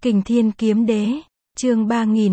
Kình Thiên Kiếm Đế, chương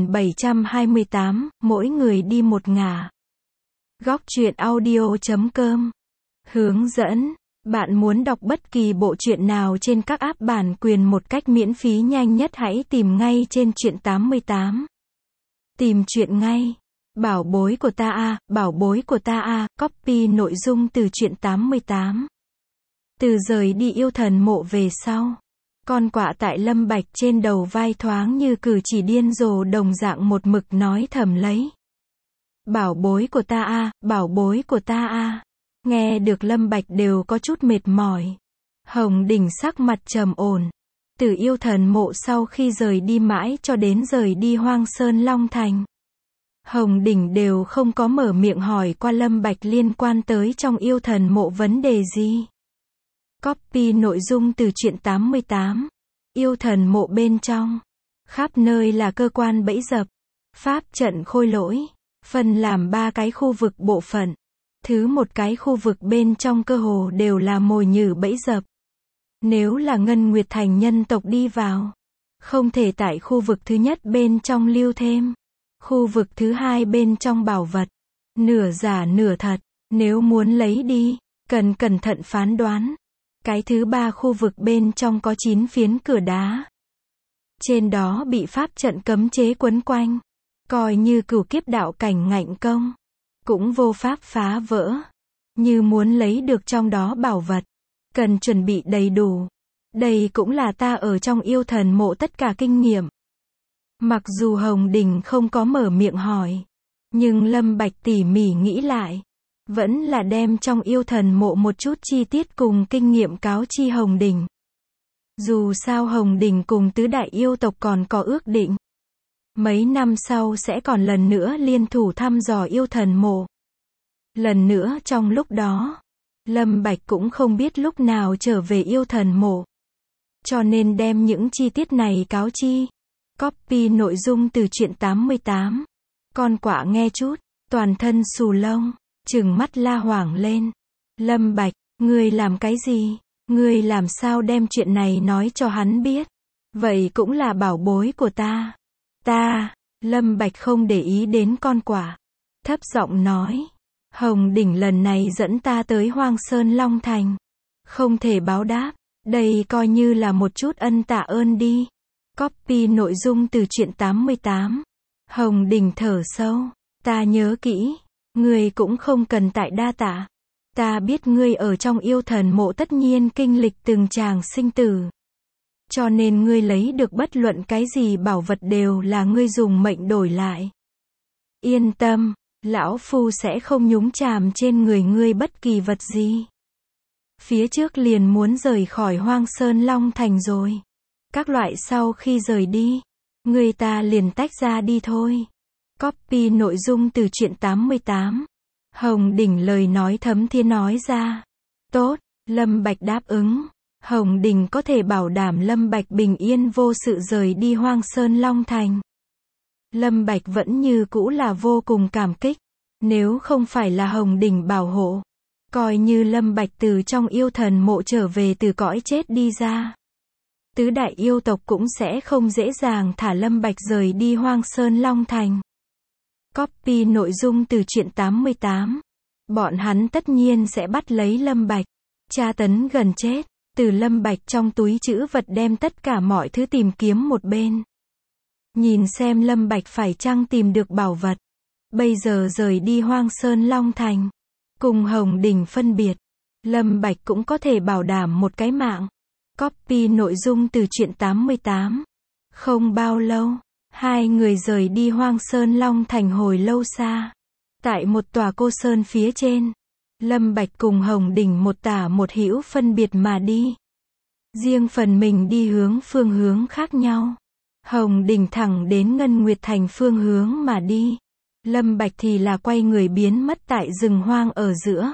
3728, mỗi người đi một ngả. Góc truyện audio.com. Hướng dẫn. Bạn muốn đọc bất kỳ bộ truyện nào trên các app bản quyền một cách miễn phí nhanh nhất, hãy tìm ngay trên truyện 88. Tìm truyện ngay. Bảo bối của ta a, bảo bối của ta a, copy nội dung từ truyện 88. Từ rời đi yêu thần mộ về sau, con quạ tại Lâm Bạch trên đầu vai thoáng như cử chỉ điên rồ đồng dạng một mực nói thầm lấy. Bảo bối của ta a, bảo bối của ta a. Nghe được Lâm Bạch đều có chút mệt mỏi. Hồng Đỉnh sắc mặt trầm ổn. Từ yêu thần mộ sau khi rời đi mãi cho đến rời đi Hoang Sơn Long Thành, Hồng Đỉnh đều không có mở miệng hỏi qua Lâm Bạch liên quan tới trong yêu thần mộ vấn đề gì. Copy nội dung từ truyện 88. Yêu thần mộ bên trong, khắp nơi là cơ quan bẫy dập, pháp trận khôi lỗi, phân làm 3 cái khu vực bộ phận. Thứ một cái khu vực bên trong cơ hồ đều là mồi nhử bẫy dập. Nếu là Ngân Nguyệt Thành nhân tộc đi vào, không thể tại khu vực thứ nhất bên trong lưu thêm. Khu vực thứ hai bên trong bảo vật, nửa giả nửa thật, nếu muốn lấy đi, cần cẩn thận phán đoán. Cái thứ ba khu vực bên trong có 9 phiến cửa đá. Trên đó bị pháp trận cấm chế quấn quanh, coi như cửu kiếp đạo cảnh ngạnh công, cũng vô pháp phá vỡ. Như muốn lấy được trong đó bảo vật, cần chuẩn bị đầy đủ. Đây cũng là ta ở trong yêu thần mộ tất cả kinh nghiệm. Mặc dù Hồng Đỉnh không có mở miệng hỏi, nhưng Lâm Bạch tỉ mỉ nghĩ lại, vẫn là đem trong yêu thần mộ một chút chi tiết cùng kinh nghiệm cáo chi Hồng Đỉnh. Dù sao Hồng Đỉnh cùng tứ đại yêu tộc còn có ước định, mấy năm sau sẽ còn lần nữa liên thủ thăm dò yêu thần mộ. Lần nữa trong lúc đó, Lâm Bạch cũng không biết lúc nào trở về yêu thần mộ, cho nên đem những chi tiết này cáo chi. Copy nội dung từ truyện 88. Con quạ nghe chút, toàn thân xù lông, trừng mắt la hoảng lên. Lâm Bạch, ngươi làm cái gì? Ngươi làm sao đem chuyện này nói cho hắn biết? Vậy cũng là bảo bối của ta. Lâm Bạch không để ý đến con quạ, thấp giọng nói. Hồng Đỉnh lần này dẫn ta tới Hoang Sơn Long Thành, không thể báo đáp, đây coi như là một chút ân tạ ơn đi. Copy nội dung từ truyện 88. Hồng Đỉnh thở sâu. Ta nhớ kỹ. Ngươi cũng không cần tại đa tạ. Ta biết ngươi ở trong yêu thần mộ tất nhiên kinh lịch từng tràng sinh tử, cho nên ngươi lấy được bất luận cái gì bảo vật đều là ngươi dùng mệnh đổi lại. Yên tâm, lão phu sẽ không nhúng chàm trên người ngươi bất kỳ vật gì. Phía trước liền muốn rời khỏi Hoang Sơn Long Thành rồi. Các loại sau khi rời đi, người ta liền tách ra đi thôi. Copy nội dung từ truyện 88. Hồng Đỉnh lời nói thấm thía nói ra. Tốt, Lâm Bạch đáp ứng. Hồng Đỉnh có thể bảo đảm Lâm Bạch bình yên vô sự rời đi Hoang Sơn Long Thành. Lâm Bạch vẫn như cũ là vô cùng cảm kích. Nếu không phải là Hồng Đỉnh bảo hộ, coi như Lâm Bạch từ trong yêu thần mộ trở về từ cõi chết đi ra, tứ đại yêu tộc cũng sẽ không dễ dàng thả Lâm Bạch rời đi Hoang Sơn Long Thành. Copy nội dung từ truyện 88. Bọn hắn tất nhiên sẽ bắt lấy Lâm Bạch, tra tấn gần chết. Từ Lâm Bạch trong túi trữ vật đem tất cả mọi thứ tìm kiếm một bên, nhìn xem Lâm Bạch phải chăng tìm được bảo vật. Bây giờ rời đi Hoang Sơn Long Thành, cùng Hồng Đỉnh phân biệt, Lâm Bạch cũng có thể bảo đảm một cái mạng. Copy nội dung từ truyện 88. Không bao lâu, hai người rời đi Hoang Sơn Long Thành hồi lâu xa. Tại một tòa cô sơn phía trên, Lâm Bạch cùng Hồng Đỉnh một tả một hữu phân biệt mà đi. Riêng phần mình đi phương hướng khác nhau. Hồng Đỉnh thẳng đến Ngân Nguyệt Thành phương hướng mà đi. Lâm Bạch thì là quay người biến mất tại rừng hoang ở giữa.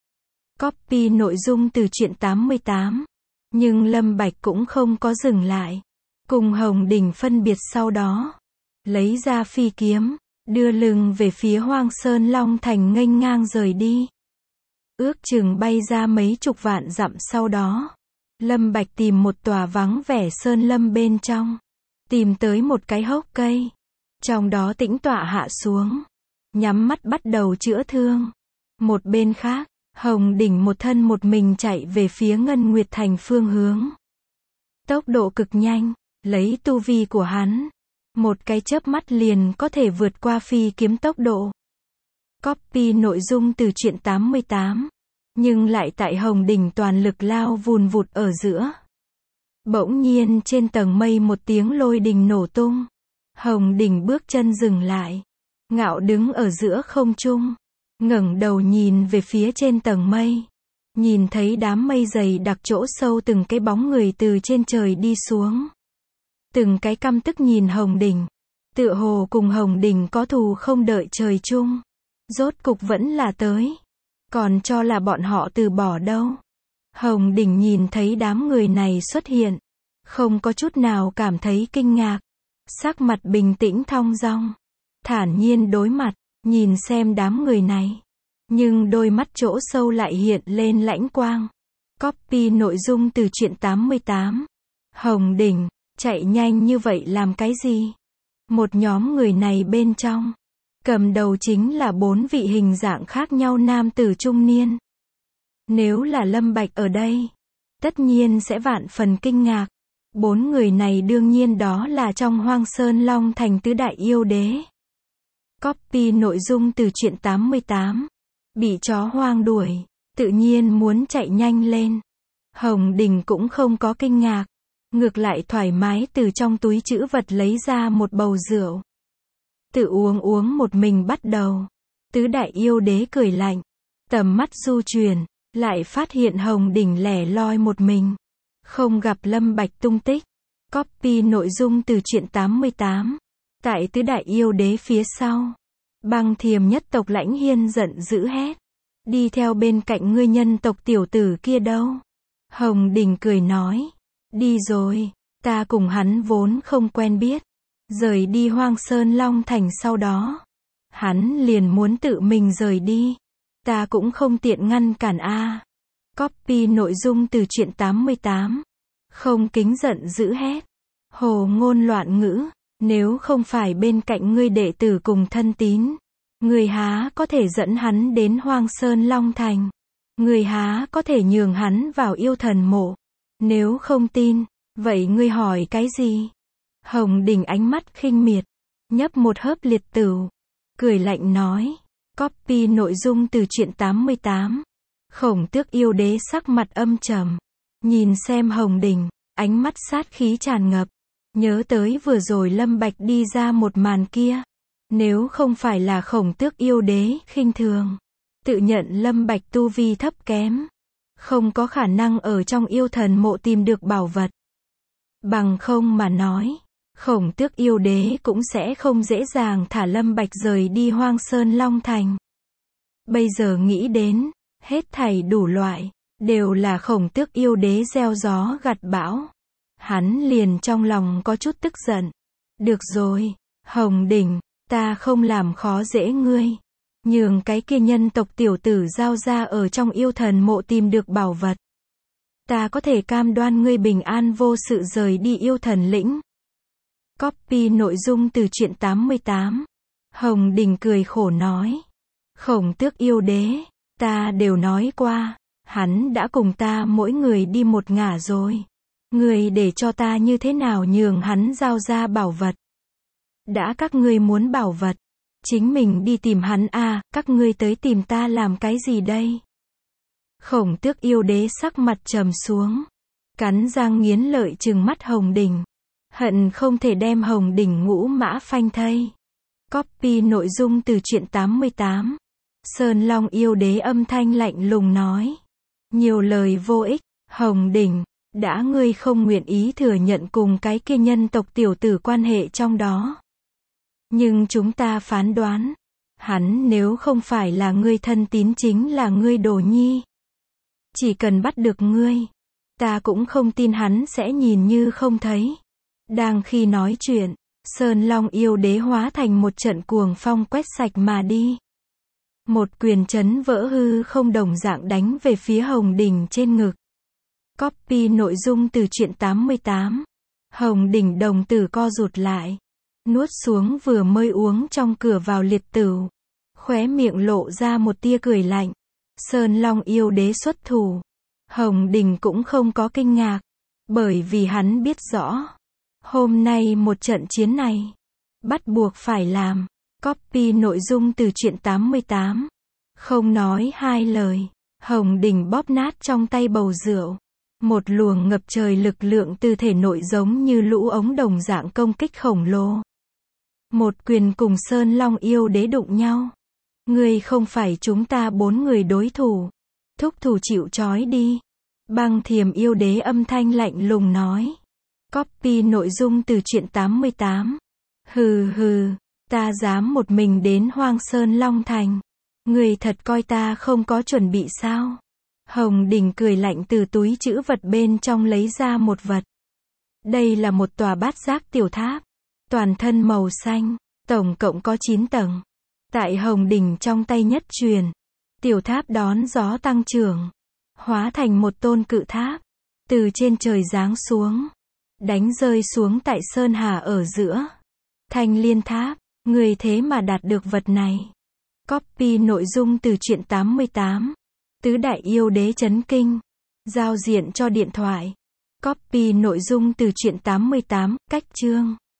Copy nội dung từ truyện 88. Nhưng Lâm Bạch cũng không có dừng lại. Cùng Hồng Đỉnh phân biệt sau đó, lấy ra phi kiếm, đưa lưng về phía Hoang Sơn Long Thành nghênh ngang rời đi. Ước chừng bay ra mấy chục vạn dặm sau đó, Lâm Bạch tìm một tòa vắng vẻ sơn lâm bên trong. tìm tới một cái hốc cây. Trong đó tĩnh tọa hạ xuống. Nhắm mắt bắt đầu chữa thương. Một bên khác, Hồng Đỉnh một thân một mình chạy về phía Ngân Nguyệt Thành phương hướng. Tốc độ cực nhanh, lấy tu vi của hắn. Một cái chớp mắt liền có thể vượt qua phi kiếm tốc độ. Copy nội dung từ truyện 88. Nhưng lại tại Hồng Đỉnh toàn lực lao vùn vụt ở giữa. Bỗng nhiên trên tầng mây một tiếng lôi đình nổ tung. Hồng Đỉnh bước chân dừng lại. Ngạo đứng ở giữa không trung. Ngẩng đầu nhìn về phía trên tầng mây. Nhìn thấy đám mây dày đặc chỗ sâu từng cái bóng người từ trên trời đi xuống. Từng cái căm tức nhìn Hồng Đỉnh. Tựa hồ cùng Hồng Đỉnh có thù không đợi trời chung. Rốt cục vẫn là tới. Còn cho là bọn họ từ bỏ đâu. Hồng Đỉnh nhìn thấy đám người này xuất hiện. Không có chút nào cảm thấy kinh ngạc. Sắc mặt bình tĩnh thong dong. Thản nhiên đối mặt, nhìn xem đám người này. Nhưng đôi mắt chỗ sâu lại hiện lên lãnh quang. Copy nội dung từ truyện 88. Hồng Đỉnh, chạy nhanh như vậy làm cái gì? Một nhóm người này bên trong. Cầm đầu chính là 4 vị hình dạng khác nhau nam tử trung niên. Nếu là Lâm Bạch ở đây, tất nhiên sẽ vạn phần kinh ngạc. 4 người này đương nhiên đó là trong Hoang Sơn Long Thành tứ đại yêu đế. Copy nội dung từ truyện 88. Bị chó hoang đuổi, tự nhiên muốn chạy nhanh lên. Hồng Đỉnh cũng không có kinh ngạc. Ngược lại thoải mái từ trong túi trữ vật lấy ra một bầu rượu. Tự uống một mình bắt đầu. Tứ đại yêu đế cười lạnh. Tầm mắt du chuyển, lại phát hiện Hồng Đỉnh lẻ loi một mình. Không gặp Lâm Bạch tung tích. Copy nội dung từ truyện 88. Tại tứ đại yêu đế phía sau. Băng Thiềm nhất tộc Lãnh Hiên giận dữ hét. Đi theo bên cạnh ngươi nhân tộc tiểu tử kia đâu? Hồng Đỉnh cười nói. Đi rồi, ta cùng hắn vốn không quen biết. Rời đi Hoang Sơn Long Thành sau đó. Hắn liền muốn tự mình rời đi. Ta cũng không tiện ngăn cản a. Copy nội dung từ truyện 88. Không kính giận dữ hét. Hồ ngôn loạn ngữ. Nếu không phải bên cạnh ngươi đệ tử cùng thân tín. Ngươi há có thể dẫn hắn đến Hoang Sơn Long Thành. Ngươi há có thể nhường hắn vào yêu thần mộ. Nếu không tin, vậy ngươi hỏi cái gì? Hồng Đỉnh ánh mắt khinh miệt. Nhấp một hớp liệt tửu. Cười lạnh nói. Copy nội dung từ truyện 88. Khổng Tước yêu đế sắc mặt âm trầm. Nhìn xem Hồng Đỉnh, ánh mắt sát khí tràn ngập. Nhớ tới vừa rồi Lâm Bạch đi ra một màn kia. Nếu không phải là Khổng Tước yêu đế khinh thường. Tự nhận Lâm Bạch tu vi thấp kém. Không có khả năng ở trong yêu thần mộ tìm được bảo vật. Bằng không mà nói. Khổng Tước yêu đế cũng sẽ không dễ dàng thả Lâm Bạch rời đi Hoang Sơn Long Thành. Bây giờ nghĩ đến, hết thảy đủ loại, đều là Khổng Tước yêu đế gieo gió gặt bão. Hắn liền trong lòng có chút tức giận. Được rồi, Hồng Đỉnh, ta không làm khó dễ ngươi. Nhường cái kia nhân tộc tiểu tử giao ra ở trong yêu thần mộ tìm được bảo vật. Ta có thể cam đoan ngươi bình an vô sự rời đi yêu thần lĩnh. Copy nội dung từ truyện 88. Hồng Đỉnh cười khổ nói. Khổng Tước yêu đế, ta đều nói qua, hắn đã cùng ta mỗi người đi một ngả rồi. Ngươi để cho ta như thế nào nhường hắn giao ra bảo vật. Đã các ngươi muốn bảo vật, chính mình đi tìm hắn a, các ngươi tới tìm ta làm cái gì đây? Khổng Tước yêu đế sắc mặt trầm xuống. Cắn răng nghiến lợi trừng mắt Hồng Đỉnh. Hận không thể đem Hồng Đỉnh ngũ mã phanh thây. Copy nội dung từ truyện 88. Sơn Long yêu đế âm thanh lạnh lùng nói. Nhiều lời vô ích, Hồng Đỉnh, đã ngươi không nguyện ý thừa nhận cùng cái kia nhân tộc tiểu tử quan hệ trong đó. Nhưng chúng ta phán đoán, hắn nếu không phải là ngươi thân tín chính là ngươi đồ nhi. Chỉ cần bắt được ngươi, ta cũng không tin hắn sẽ nhìn như không thấy. Đang khi nói chuyện, Sơn Long yêu đế hóa thành một trận cuồng phong quét sạch mà đi. Một quyền chấn vỡ hư không đồng dạng đánh về phía Hồng Đỉnh trên ngực. Copy nội dung từ truyện 88. Hồng đỉnh đồng tử co rụt lại. Nuốt xuống vừa mới uống trong cửa vào liệt tửu. Khóe miệng lộ ra một tia cười lạnh. Sơn Long yêu đế xuất thủ. Hồng đỉnh cũng không có kinh ngạc. Bởi vì hắn biết rõ. Hôm nay một trận chiến này. Bắt buộc phải làm. Copy nội dung từ truyện 88. Không nói hai lời. Hồng đỉnh bóp nát trong tay bầu rượu. Một luồng ngập trời lực lượng từ thể nội giống như lũ ống đồng dạng công kích khổng lồ. Một quyền cùng Sơn Long yêu đế đụng nhau. Ngươi không phải chúng ta 4 người đối thủ. Thúc thủ chịu trói đi. Băng Thiềm yêu đế âm thanh lạnh lùng nói. Copy nội dung từ truyện 88. Hừ hừ, ta dám một mình đến Hoang Sơn Long Thành. Ngươi thật coi ta không có chuẩn bị sao? Hồng đỉnh cười lạnh từ túi trữ vật bên trong lấy ra một vật. Đây là một tòa bát giác tiểu tháp. Toàn thân màu xanh, tổng cộng có 9 tầng. Tại Hồng đỉnh trong tay nhất truyền. Tiểu tháp đón gió tăng trưởng. Hóa thành một tôn cự tháp. Từ trên trời giáng xuống. Đánh rơi xuống tại Sơn Hà ở giữa. Thanh Liên tháp, người thế mà đạt được vật này. Copy nội dung từ truyện 88. Tứ đại yêu đế chấn kinh. Giao diện cho điện thoại. Copy nội dung từ truyện 88, cách chương.